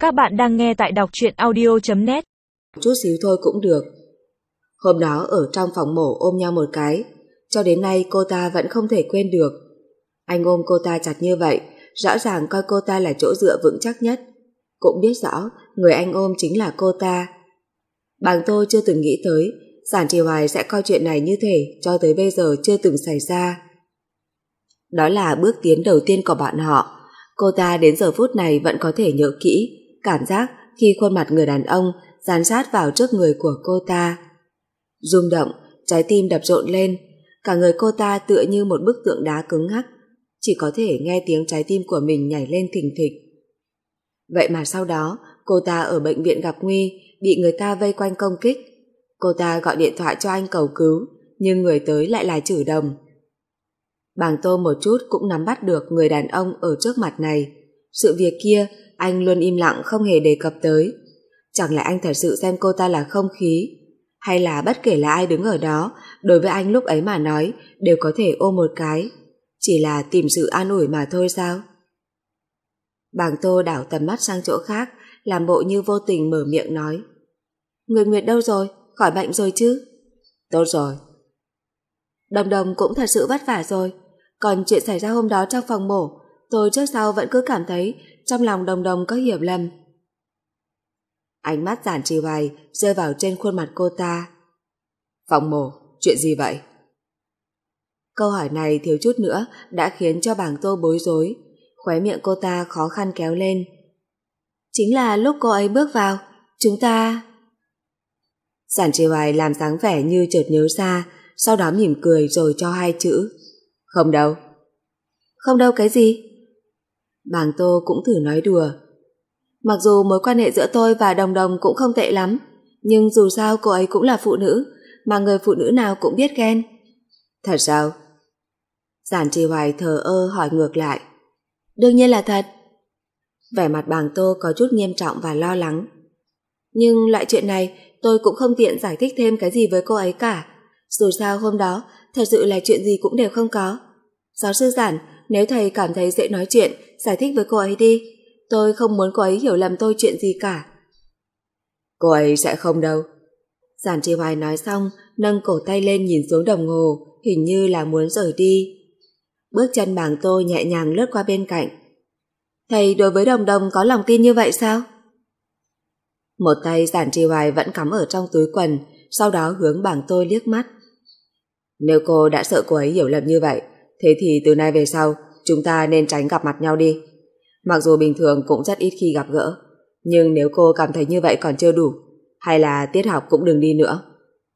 Các bạn đang nghe tại đọc truyện audio.net. Chút xíu thôi cũng được. Hôm đó ở trong phòng mổ ôm nhau một cái, cho đến nay cô ta vẫn không thể quên được. Anh ôm cô ta chặt như vậy, rõ ràng coi cô ta là chỗ dựa vững chắc nhất. Cũng biết rõ người anh ôm chính là cô ta. Bàng Tô chưa từng nghĩ tới Giản Trì Hoài sẽ coi chuyện này như thể cho tới bây giờ chưa từng xảy ra. Đó là bước tiến đầu tiên của bọn họ. Cô ta đến giờ phút này vẫn có thể nhớ kỹ cảm giác khi khuôn mặt người đàn ông dán sát vào trước người của cô ta. Rung động, trái tim đập rộn lên, cả người cô ta tựa như một bức tượng đá cứng ngắc, chỉ có thể nghe tiếng trái tim của mình nhảy lên thình thịch. Vậy mà sau đó, cô ta ở bệnh viện gặp nguy, bị người ta vây quanh công kích. Cô ta gọi điện thoại cho anh cầu cứu, nhưng người tới lại là Trử Đồng. Bàng Tô một chút cũng nắm bắt được người đàn ông ở trước mặt này. Sự việc kia, anh luôn im lặng không hề đề cập tới. Chẳng lẽ anh thật sự xem cô ta là không khí? Hay là bất kể là ai đứng ở đó, đối với anh lúc ấy mà nói, đều có thể ôm một cái? Chỉ là tìm sự an ủi mà thôi sao? Bàng Tô đảo tầm mắt sang chỗ khác, làm bộ như vô tình mở miệng nói. Người Nguyệt đâu rồi? Khỏi bệnh rồi chứ? Tốt rồi. Đồng Đồng cũng thật sự vất vả rồi. Còn chuyện xảy ra hôm đó trong phòng mổ, tôi trước sau vẫn cứ cảm thấy trong lòng Đồng Đồng có hiểu lầm. Ánh mắt Giản Trì Hoài rơi vào trên khuôn mặt cô ta. Phòng mổ, chuyện gì vậy? Câu hỏi này thiếu chút nữa đã khiến cho Bàng Tô bối rối. Khóe miệng cô ta khó khăn kéo lên. Chính là lúc cô ấy bước vào, chúng ta... Giản Trì Hoài làm dáng vẻ như chợt nhớ ra, sau đó mỉm cười rồi cho hai chữ. Không đâu. Không đâu cái gì? Bàng Tô cũng thử nói đùa. Mặc dù mối quan hệ giữa tôi và Đồng Đồng cũng không tệ lắm, nhưng dù sao cô ấy cũng là phụ nữ, mà người phụ nữ nào cũng biết ghen. Thật sao? Giản Trì Hoài thờ ơ hỏi ngược lại. Đương nhiên là thật. Vẻ mặt Bàng Tô có chút nghiêm trọng và lo lắng. Nhưng loại chuyện này tôi cũng không tiện giải thích thêm cái gì với cô ấy cả. Dù sao hôm đó thật sự là chuyện gì cũng đều không có. Giáo sư Giản, nếu thầy cảm thấy dễ nói chuyện, giải thích với cô ấy đi. Tôi không muốn cô ấy hiểu lầm tôi chuyện gì cả. Cô ấy sẽ không đâu. Giản Trì Hoài nói xong, nâng cổ tay lên nhìn xuống đồng hồ, hình như là muốn rời đi. Bước chân Bàng Tô nhẹ nhàng lướt qua bên cạnh. Thầy đối với Đồng Đồng có lòng tin như vậy sao? Một tay Giản Trì Hoài vẫn cắm ở trong túi quần, sau đó hướng Bàng Tô liếc mắt. Nếu cô đã sợ cô ấy hiểu lầm như vậy, thế thì từ nay về sau chúng ta nên tránh gặp mặt nhau đi. Mặc dù bình thường cũng rất ít khi gặp gỡ, nhưng nếu cô cảm thấy như vậy còn chưa đủ, hay là tiết học cũng đừng đi nữa.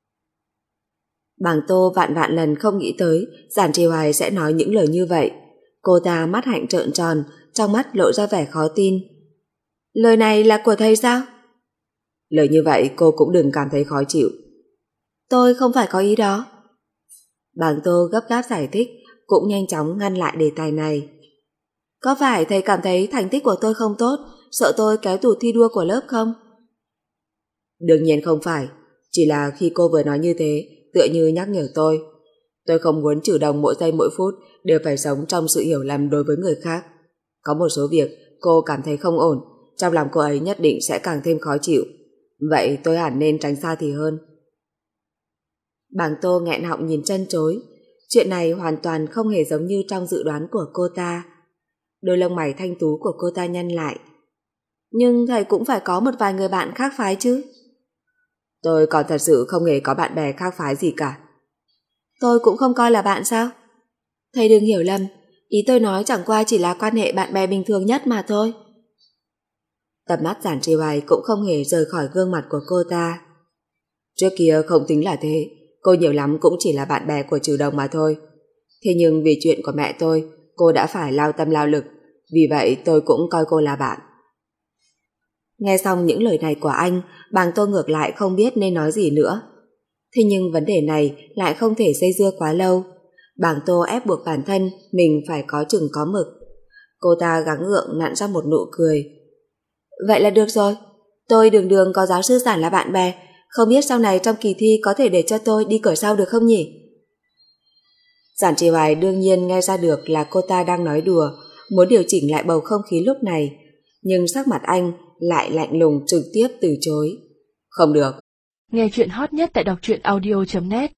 Bàng Tô vạn vạn lần không nghĩ tới Giản Trì Hoài sẽ nói những lời như vậy. Cô ta mắt hạnh trợn tròn, trong mắt lộ ra vẻ khó tin. Lời này là của thầy sao? Lời như vậy cô cũng đừng cảm thấy khó chịu. Tôi không phải có ý đó. Bàng Tô gấp gáp giải thích, cũng nhanh chóng ngăn lại đề tài này. Có phải thầy cảm thấy thành tích của tôi không tốt, sợ tôi kéo tụt thi đua của lớp không? Đương nhiên không phải, chỉ là khi cô vừa nói như thế, tựa như nhắc nhở tôi. Tôi không muốn Trử Đồng mỗi giây mỗi phút đều phải sống trong sự hiểu lầm đối với người khác. Có một số việc cô cảm thấy không ổn, trong lòng cô ấy nhất định sẽ càng thêm khó chịu. Vậy tôi hẳn nên tránh xa thì hơn. Bàng Tô nghẹn họng nhìn chân chối. Chuyện này hoàn toàn không hề giống như trong dự đoán của cô ta. Đôi lông mày thanh tú của cô ta nhăn lại. Nhưng thầy cũng phải có một vài người bạn khác phái chứ. Tôi còn thật sự không hề có bạn bè khác phái gì cả. Tôi cũng không coi là bạn sao? Thầy đừng hiểu lầm, ý tôi nói chẳng qua chỉ là quan hệ bạn bè bình thường nhất mà thôi. Tầm mắt Giản Trì Hoài cũng không hề rời khỏi gương mặt của cô ta. Trước kia không tính là thế, cô nhiều lắm cũng chỉ là bạn bè của Trử Đồng mà thôi. Thế nhưng vì chuyện của mẹ tôi, cô đã phải lao tâm lao lực, vì vậy tôi cũng coi cô là bạn. Nghe xong những lời này của anh, Bàng Tô ngược lại không biết nên nói gì nữa. Thế nhưng vấn đề này lại không thể dây dưa quá lâu. Bàng Tô ép buộc bản thân mình phải có chừng có mực. Cô ta gắng gượng nặn ra một nụ cười. Vậy là được rồi, tôi đường đường có giáo sư Giản là bạn bè, không biết sau này trong kỳ thi có thể để cho tôi đi cửa sau được không nhỉ? Giản Trì Hoài đương nhiên nghe ra được là cô ta đang nói đùa, muốn điều chỉnh lại bầu không khí lúc này, nhưng sắc mặt anh lại lạnh lùng trực tiếp từ chối. Không được. Nghe chuyện hot nhất tại đọc truyện audio.net